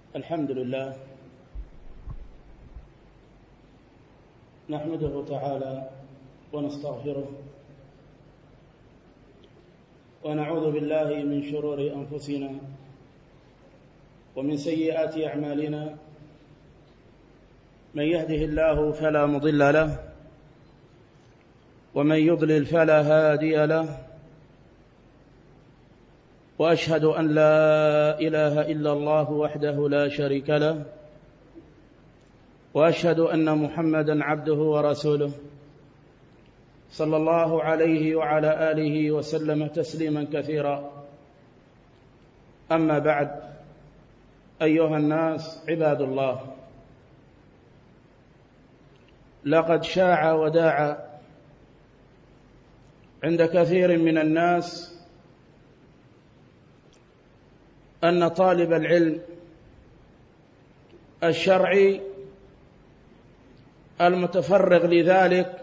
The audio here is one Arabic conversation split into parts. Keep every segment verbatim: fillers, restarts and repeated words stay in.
الحمد لله نحمده تعالى ونستغفره ونعوذ بالله من شرور أنفسنا ومن سيئات أعمالنا. من يهده الله فلا مضل له ومن يضلل فلا هادي له، وأشهد أن لا إله إلا الله وحده لا شريك له، وأشهد أن محمدًا عبده ورسوله صلى الله عليه وعلى آله وسلم تسليمًا كثيرا. أما بعد، أيها الناس عباد الله، لقد شاع وداع عند كثير من الناس أن طالب العلم الشرعي المتفرغ لذلك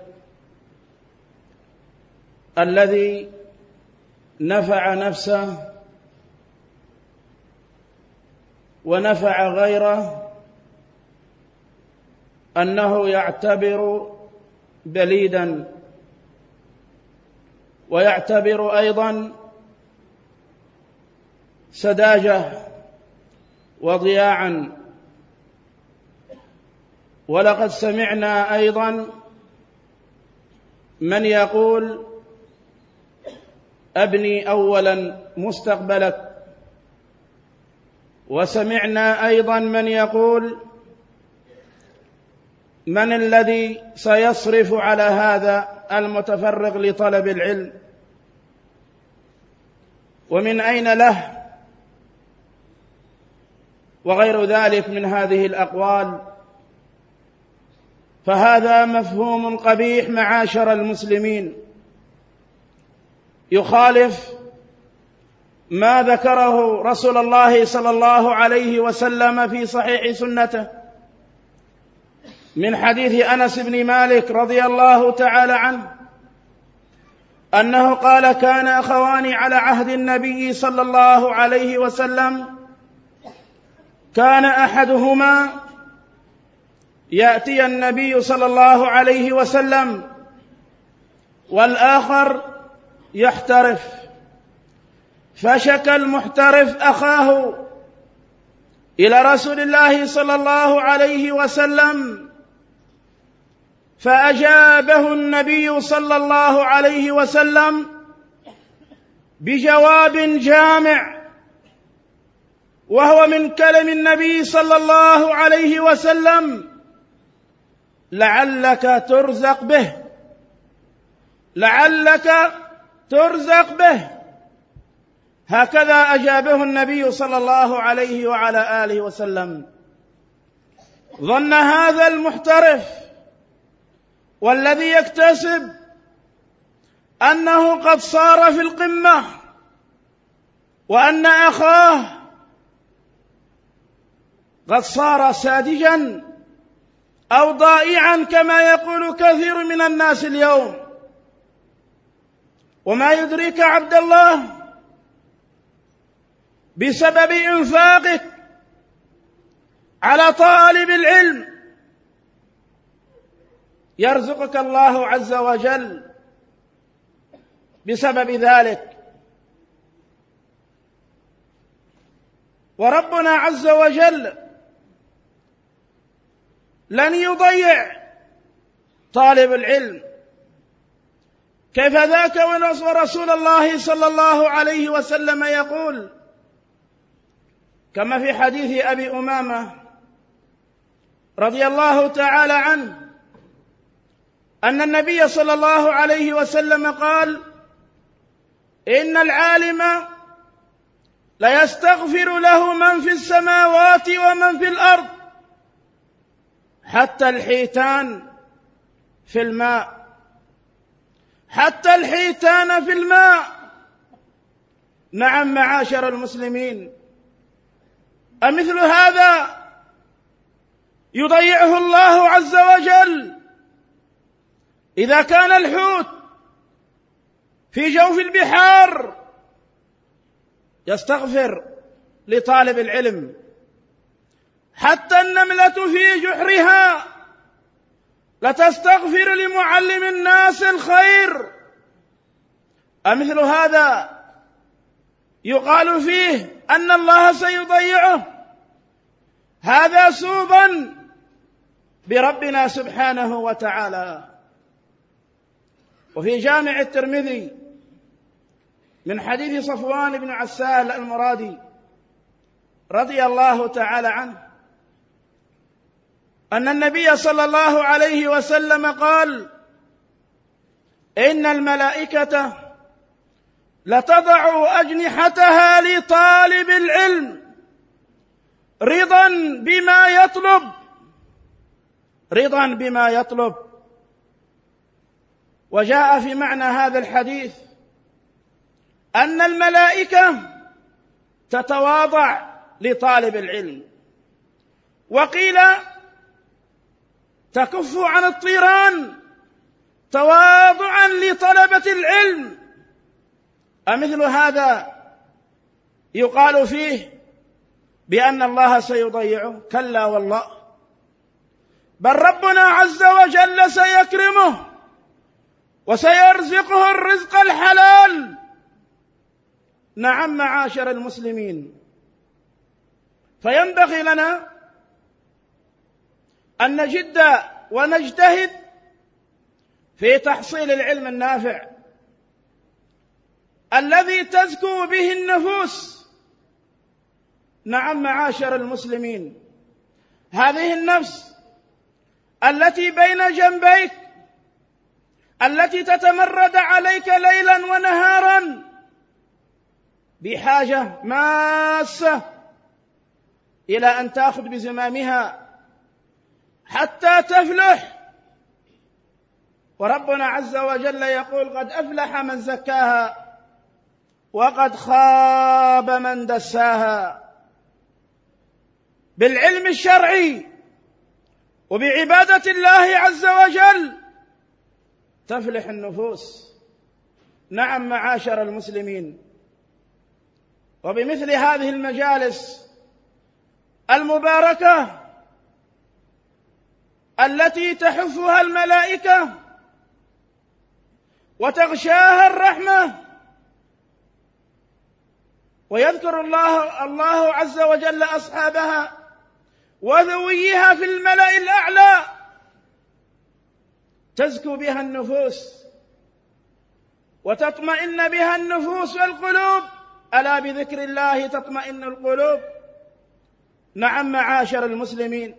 الذي نفع نفسه ونفع غيره أنه يعتبر بليداً، ويعتبر أيضاً سذاجة وضياعا. ولقد سمعنا أيضا من يقول أبني أولا مستقبلك، وسمعنا أيضا من يقول من الذي سيصرف على هذا المتفرغ لطلب العلم، ومن أين له، وغير ذلك من هذه الأقوال. فهذا مفهوم قبيح معاشر المسلمين، يخالف ما ذكره رسول الله صلى الله عليه وسلم في صحيح سنته من حديث أنس بن مالك رضي الله تعالى عنه أنه قال: كان أخوان على عهد النبي صلى الله عليه وسلم، كان أحدهما يأتي النبي صلى الله عليه وسلم والآخر يحترف، فشكى المحترف أخاه إلى رسول الله صلى الله عليه وسلم، فأجابه النبي صلى الله عليه وسلم بجواب جامع، وهو من كلام النبي صلى الله عليه وسلم: لعلك ترزق به، لعلك ترزق به. هكذا أجابه النبي صلى الله عليه وعلى آله وسلم. ظن هذا المحترف والذي يكتسب أنه قد صار في القمة، وأن أخاه قد صار ساذجا أو ضائعا كما يقول كثير من الناس اليوم. وما يدريك عبد الله، بسبب إنفاقك على طالب العلم يرزقك الله عز وجل بسبب ذلك. وربنا عز وجل لن يضيع طالب العلم. كيف ذاك ورسول الله صلى الله عليه وسلم يقول كما في حديث أبي أمامة رضي الله تعالى عنه أن النبي صلى الله عليه وسلم قال: إن العالم ليستغفر له من في السماوات ومن في الأرض حتى الحيتان في الماء، حتى الحيتان في الماء. نعم معاشر المسلمين، أمثل هذا يضيعه الله عز وجل؟ إذا كان الحوت في جوف البحار يستغفر لطالب العلم، حتى النملة في جحرها لتستغفر لمعلم الناس الخير. أمثل هذا يقال فيه أن الله سيضيعه، هذا سوبا بربنا سبحانه وتعالى. وفي جامع الترمذي من حديث صفوان بن عسال المرادي رضي الله تعالى عنه أن النبي صلى الله عليه وسلم قال: إن الملائكة لتضع أجنحتها لطالب العلم رضا بما يطلب رضا بما يطلب. وجاء في معنى هذا الحديث أن الملائكة تتواضع لطالب العلم، وقيل تكف عن الطيران تواضعا لطلبة العلم. أمثل هذا يقال فيه بأن الله سيضيعه؟ كلا والله، بل ربنا عز وجل سيكرمه وسيرزقه الرزق الحلال. نعم معاشر المسلمين، فينبغي لنا أن نجد ونجتهد في تحصيل العلم النافع الذي تزكو به النفوس. نعم معاشر المسلمين، هذه النفس التي بين جنبيك، التي تتمرد عليك ليلا ونهارا، بحاجة ماسة إلى أن تأخذ بزمامها حتى تفلح. وربنا عز وجل يقول: قد أفلح من زكاها وقد خاب من دساها. بالعلم الشرعي وبعبادة الله عز وجل تفلح النفوس. نعم معاشر المسلمين، وبمثل هذه المجالس المباركة التي تحفها الملائكة وتغشاها الرحمة، ويذكر الله الله عز وجل أصحابها وذويها في الملأ الأعلى، تزكو بها النفوس وتطمئن بها النفوس والقلوب. ألا بذكر الله تطمئن القلوب. نعم معاشر المسلمين،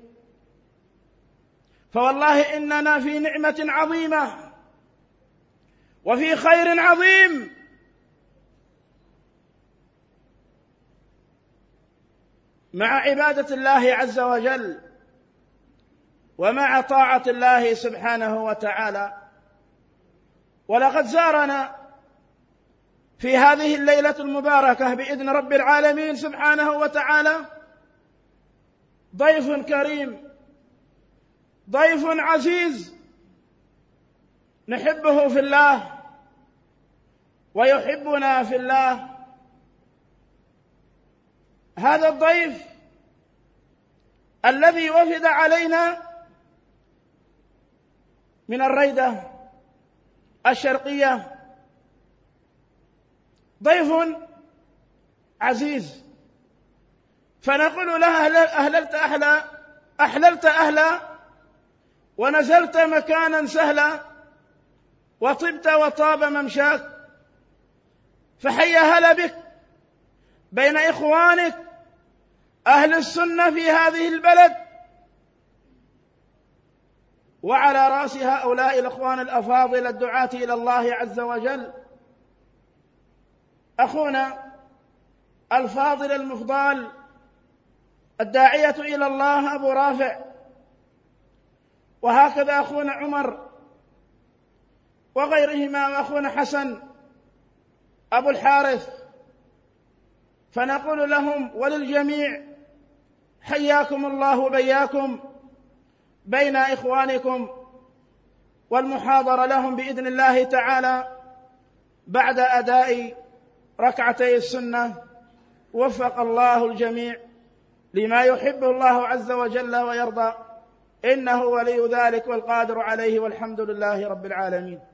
فوالله إننا في نعمة عظيمة وفي خير عظيم. مع عبادة الله عز وجل ومع طاعة الله سبحانه وتعالى. ولقد زارنا في هذه الليلة المباركة بإذن رب العالمين سبحانه وتعالى ضيف كريم، ضيف عزيز نحبه في الله ويحبنا في الله. هذا الضيف الذي وفد علينا من الريدة الشرقية ضيف عزيز، فنقول له: أهللت أهلا أحللت أهلا ونزلت مكانا سهلا وطبت وطاب ممشاك، فحيا هلا بك بين إخوانك أهل السنة في هذه البلد. وعلى رأس هؤلاء الأخوان الأفاضل الدعاة إلى الله عز وجل أخونا الفاضل المفضال الداعية إلى الله أبو رافع، وهكذا أخونا عمر وغيرهما، وأخونا حسن أبو الحارث. فنقول لهم وللجميع: حياكم الله وبياكم بين إخوانكم، والمحاضرة لهم بإذن الله تعالى بعد أداء ركعتي السنة. وفق الله الجميع لما يحبه الله عز وجل ويرضى، إنه ولي ذلك والقادر عليه، والحمد لله رب العالمين.